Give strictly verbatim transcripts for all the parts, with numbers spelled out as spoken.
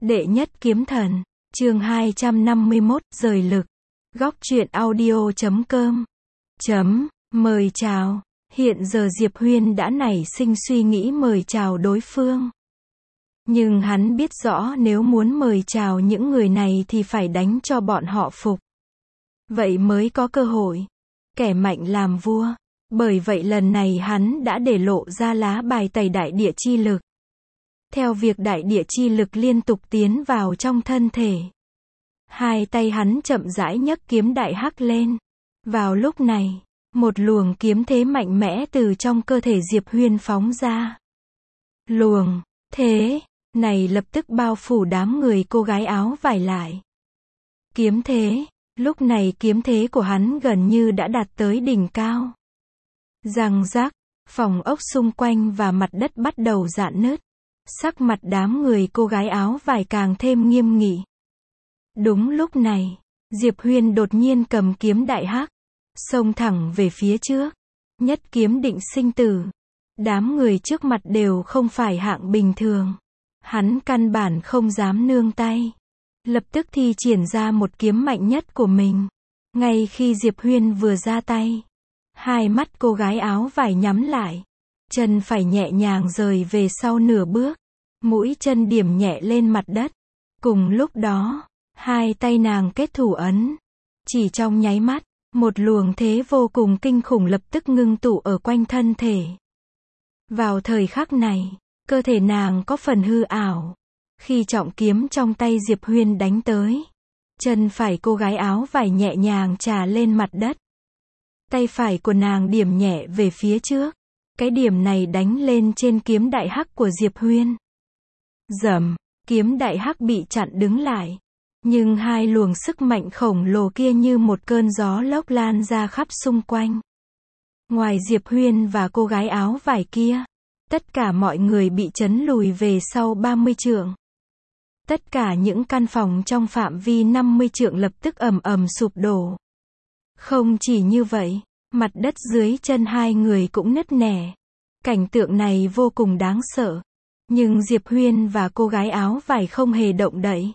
Đệ nhất kiếm thần, chương hai trăm năm mươi mốt, rời lực. Góc truyện audio chấm com. Chấm, mời chào. Hiện giờ Diệp Huyên đã nảy sinh suy nghĩ mời chào đối phương. Nhưng hắn biết rõ nếu muốn mời chào những người này thì phải đánh cho bọn họ phục. Vậy mới có cơ hội. Kẻ mạnh làm vua. Bởi vậy lần này hắn đã để lộ ra lá bài tẩy đại địa chi lực. Theo việc đại địa chi lực liên tục tiến vào trong thân thể. Hai tay hắn chậm rãi nhấc kiếm đại hắc lên. Vào lúc này, một luồng kiếm thế mạnh mẽ từ trong cơ thể Diệp Huyên phóng ra. Luồng thế này lập tức bao phủ đám người cô gái áo vải lại. Kiếm thế, lúc này kiếm thế của hắn gần như đã đạt tới đỉnh cao. Răng rắc, phòng ốc xung quanh và mặt đất bắt đầu rạn nứt. Sắc mặt đám người cô gái áo vải càng thêm nghiêm nghị. Đúng lúc này, Diệp Huyên đột nhiên cầm kiếm đại hắc, xông thẳng về phía trước. Nhất kiếm định sinh tử. Đám người trước mặt đều không phải hạng bình thường. Hắn căn bản không dám nương tay. Lập tức thi triển ra một kiếm mạnh nhất của mình. Ngay khi Diệp Huyên vừa ra tay, hai mắt cô gái áo vải nhắm lại. Chân phải nhẹ nhàng rời về sau nửa bước. Mũi chân điểm nhẹ lên mặt đất. Cùng lúc đó, hai tay nàng kết thủ ấn. Chỉ trong nháy mắt, một luồng thế vô cùng kinh khủng lập tức ngưng tụ ở quanh thân thể. Vào thời khắc này, cơ thể nàng có phần hư ảo. Khi trọng kiếm trong tay Diệp Huyên đánh tới, chân phải cô gái áo vải nhẹ nhàng chà lên mặt đất. Tay phải của nàng điểm nhẹ về phía trước. Cái điểm này đánh lên trên kiếm đại hắc của Diệp Huyên. Rầm, kiếm đại hắc bị chặn đứng lại. Nhưng hai luồng sức mạnh khổng lồ kia như một cơn gió lốc lan ra khắp xung quanh. Ngoài Diệp Huyên và cô gái áo vải kia, tất cả mọi người bị chấn lùi về sau ba mươi trượng. Tất cả những căn phòng trong phạm vi năm mươi trượng lập tức ầm ầm sụp đổ. Không chỉ như vậy, mặt đất dưới chân hai người cũng nứt nẻ. Cảnh tượng này vô cùng đáng sợ. Nhưng Diệp Huyên và cô gái áo vải không hề động đậy.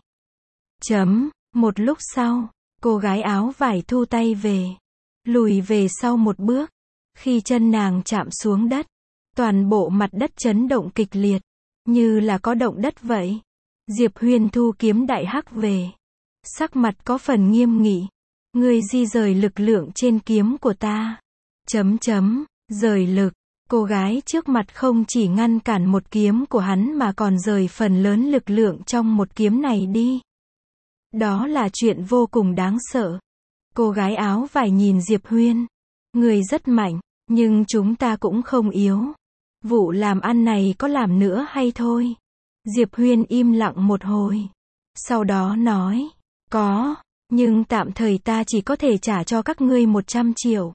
Chấm, một lúc sau, cô gái áo vải thu tay về. Lùi về sau một bước. Khi chân nàng chạm xuống đất, toàn bộ mặt đất chấn động kịch liệt. Như là có động đất vậy. Diệp Huyên thu kiếm đại hắc về. Sắc mặt có phần nghiêm nghị. Ngươi di rời lực lượng trên kiếm của ta. Chấm chấm, rời lực. Cô gái trước mặt không chỉ ngăn cản một kiếm của hắn mà còn rời phần lớn lực lượng trong một kiếm này đi. Đó là chuyện vô cùng đáng sợ. Cô gái áo vải nhìn Diệp Huyên. Người rất mạnh, nhưng chúng ta cũng không yếu. Vụ làm ăn này có làm nữa hay thôi? Diệp Huyên im lặng một hồi. Sau đó nói, có, nhưng tạm thời ta chỉ có thể trả cho các ngươi một trăm triệu.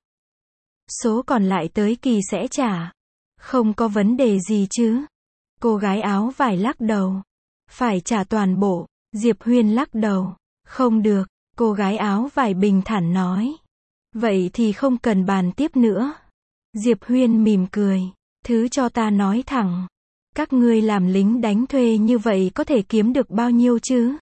Số còn lại tới kỳ sẽ trả. Không có vấn đề gì chứ? Cô gái áo vải lắc đầu. Phải trả toàn bộ. Diệp Huyên lắc đầu. Không được. Cô gái áo vải bình thản nói. Vậy thì không cần bàn tiếp nữa. Diệp Huyên mỉm cười. Thứ cho ta nói thẳng. Các ngươi làm lính đánh thuê như vậy có thể kiếm được bao nhiêu chứ?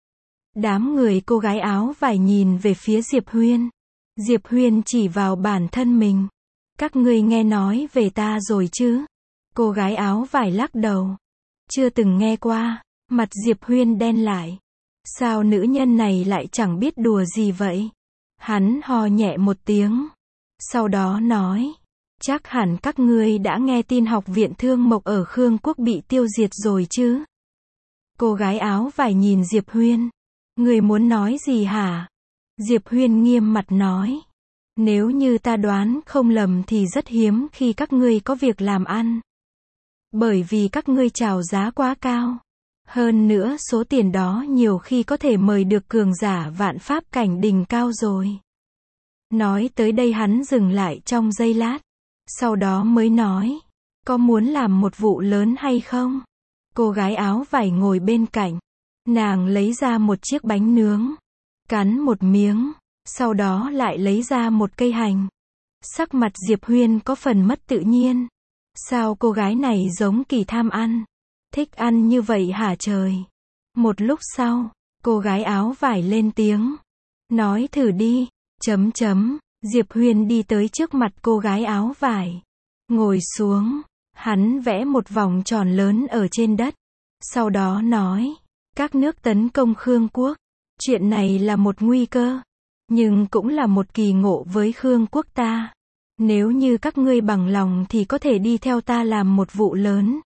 Đám người cô gái áo vải nhìn về phía Diệp Huyên. Diệp Huyên chỉ vào bản thân mình. Các ngươi nghe nói về ta rồi chứ? Cô gái áo vải lắc đầu. Chưa từng nghe qua. Mặt Diệp Huyên đen lại. Sao nữ nhân này lại chẳng biết đùa gì vậy? Hắn ho nhẹ một tiếng. Sau đó nói. Chắc hẳn các ngươi đã nghe tin học viện Thương Mộc ở Khương Quốc bị tiêu diệt rồi chứ? Cô gái áo vải nhìn Diệp Huyên. Ngươi muốn nói gì hả? Diệp Huyên nghiêm mặt nói. Nếu như ta đoán không lầm thì rất hiếm khi các ngươi có việc làm ăn. Bởi vì các ngươi chào giá quá cao. Hơn nữa số tiền đó nhiều khi có thể mời được cường giả vạn pháp cảnh đỉnh cao rồi. Nói tới đây hắn dừng lại trong giây lát. Sau đó mới nói. Có muốn làm một vụ lớn hay không? Cô gái áo vải ngồi bên cạnh. Nàng lấy ra một chiếc bánh nướng. Cắn một miếng. Sau đó lại lấy ra một cây hành. Sắc mặt Diệp Huyên có phần mất tự nhiên. Sao cô gái này giống kỳ tham ăn? Thích ăn như vậy hả trời? Một lúc sau, cô gái áo vải lên tiếng. Nói thử đi, chấm chấm, Diệp Huyên đi tới trước mặt cô gái áo vải. Ngồi xuống, hắn vẽ một vòng tròn lớn ở trên đất. Sau đó nói, các nước tấn công Khương quốc. Chuyện này là một nguy cơ, nhưng cũng là một kỳ ngộ với Khương quốc ta. Nếu như các ngươi bằng lòng thì có thể đi theo ta làm một vụ lớn.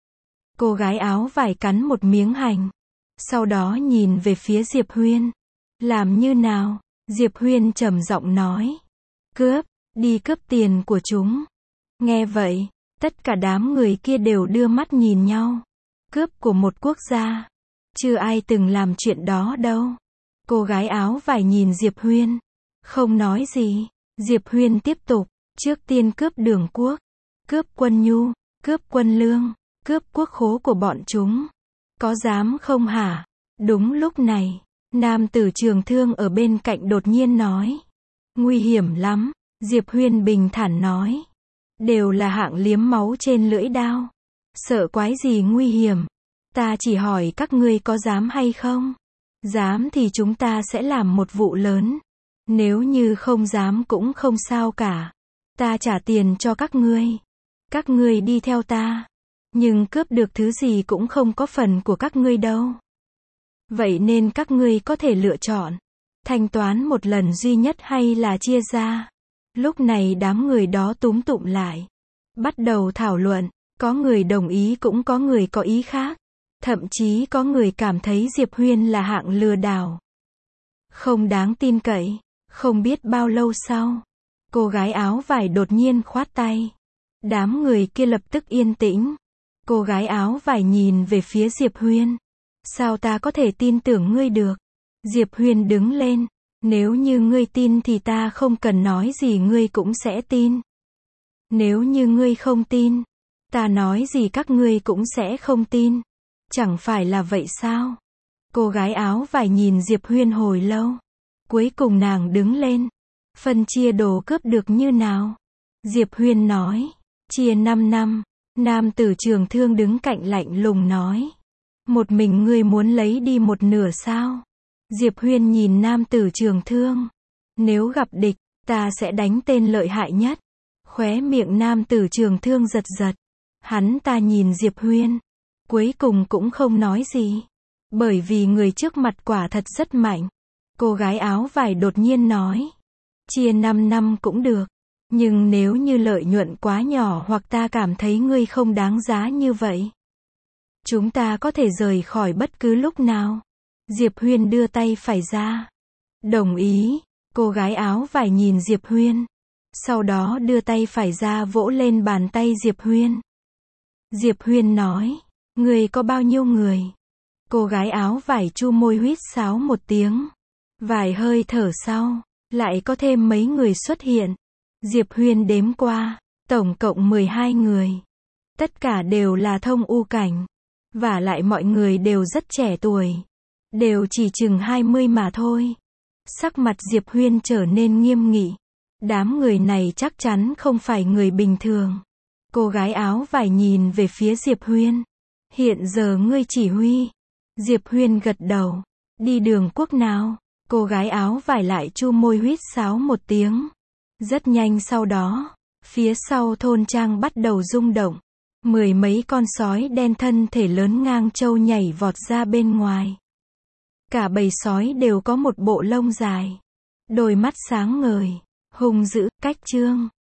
Cô gái áo vải cắn một miếng hành. Sau đó nhìn về phía Diệp Huyên. Làm như nào? Diệp Huyên trầm giọng nói. Cướp, đi cướp tiền của chúng. Nghe vậy, tất cả đám người kia đều đưa mắt nhìn nhau. Cướp của một quốc gia. Chưa ai từng làm chuyện đó đâu. Cô gái áo vải nhìn Diệp Huyên. Không nói gì. Diệp Huyên tiếp tục. Trước tiên cướp đường quốc. Cướp quân nhu. Cướp quân lương. Cướp quốc khố của bọn chúng. Có dám không hả? Đúng lúc này, nam tử trường thương ở bên cạnh đột nhiên nói. Nguy hiểm lắm. Diệp Huyên bình thản nói. Đều là hạng liếm máu trên lưỡi đao. Sợ quái gì nguy hiểm. Ta chỉ hỏi các ngươi có dám hay không? Dám thì chúng ta sẽ làm một vụ lớn. Nếu như không dám cũng không sao cả. Ta trả tiền cho các ngươi. Các ngươi đi theo ta. Nhưng cướp được thứ gì cũng không có phần của các ngươi đâu. Vậy nên các ngươi có thể lựa chọn. Thanh toán một lần duy nhất hay là chia ra. Lúc này đám người đó túm tụm lại. Bắt đầu thảo luận. Có người đồng ý cũng có người có ý khác. Thậm chí có người cảm thấy Diệp Huyên là hạng lừa đảo. Không đáng tin cậy. Không biết bao lâu sau. Cô gái áo vải đột nhiên khoát tay. Đám người kia lập tức yên tĩnh. Cô gái áo vải nhìn về phía Diệp Huyên. Sao ta có thể tin tưởng ngươi được? Diệp Huyên đứng lên. Nếu như ngươi tin thì ta không cần nói gì ngươi cũng sẽ tin. Nếu như ngươi không tin, ta nói gì các ngươi cũng sẽ không tin. Chẳng phải là vậy sao? Cô gái áo vải nhìn Diệp Huyên hồi lâu. Cuối cùng nàng đứng lên. Phân chia đồ cướp được như nào? Diệp Huyên nói. Chia năm năm. Nam tử trường thương đứng cạnh lạnh lùng nói. Một mình ngươi muốn lấy đi một nửa sao? Diệp Huyên nhìn nam tử trường thương. Nếu gặp địch, ta sẽ đánh tên lợi hại nhất. Khóe miệng nam tử trường thương giật giật. Hắn ta nhìn Diệp Huyên. Cuối cùng cũng không nói gì. Bởi vì người trước mặt quả thật rất mạnh. Cô gái áo vải đột nhiên nói. Chia năm năm cũng được. Nhưng nếu như lợi nhuận quá nhỏ hoặc ta cảm thấy ngươi không đáng giá như vậy. Chúng ta có thể rời khỏi bất cứ lúc nào. Diệp Huyên đưa tay phải ra. Đồng ý. Cô gái áo vải nhìn Diệp Huyên. Sau đó đưa tay phải ra vỗ lên bàn tay Diệp Huyên. Diệp Huyên nói. Ngươi có bao nhiêu người? Cô gái áo vải chu môi huýt sáo một tiếng. Vài hơi thở sau, lại có thêm mấy người xuất hiện. Diệp Huyên đếm qua, tổng cộng mười hai người. Tất cả đều là thông u cảnh. Và lại mọi người đều rất trẻ tuổi. Đều chỉ chừng hai mươi mà thôi. Sắc mặt Diệp Huyên trở nên nghiêm nghị. Đám người này chắc chắn không phải người bình thường. Cô gái áo vải nhìn về phía Diệp Huyên. Hiện giờ ngươi chỉ huy. Diệp Huyên gật đầu. Đi đường quốc nào? Cô gái áo vải lại chu môi huýt sáo một tiếng. Rất nhanh sau đó, phía sau thôn trang bắt đầu rung động. Mười mấy con sói đen thân thể lớn ngang trâu nhảy vọt ra bên ngoài. Cả bầy sói đều có một bộ lông dài. Đôi mắt sáng ngời, hung dữ, cách trương.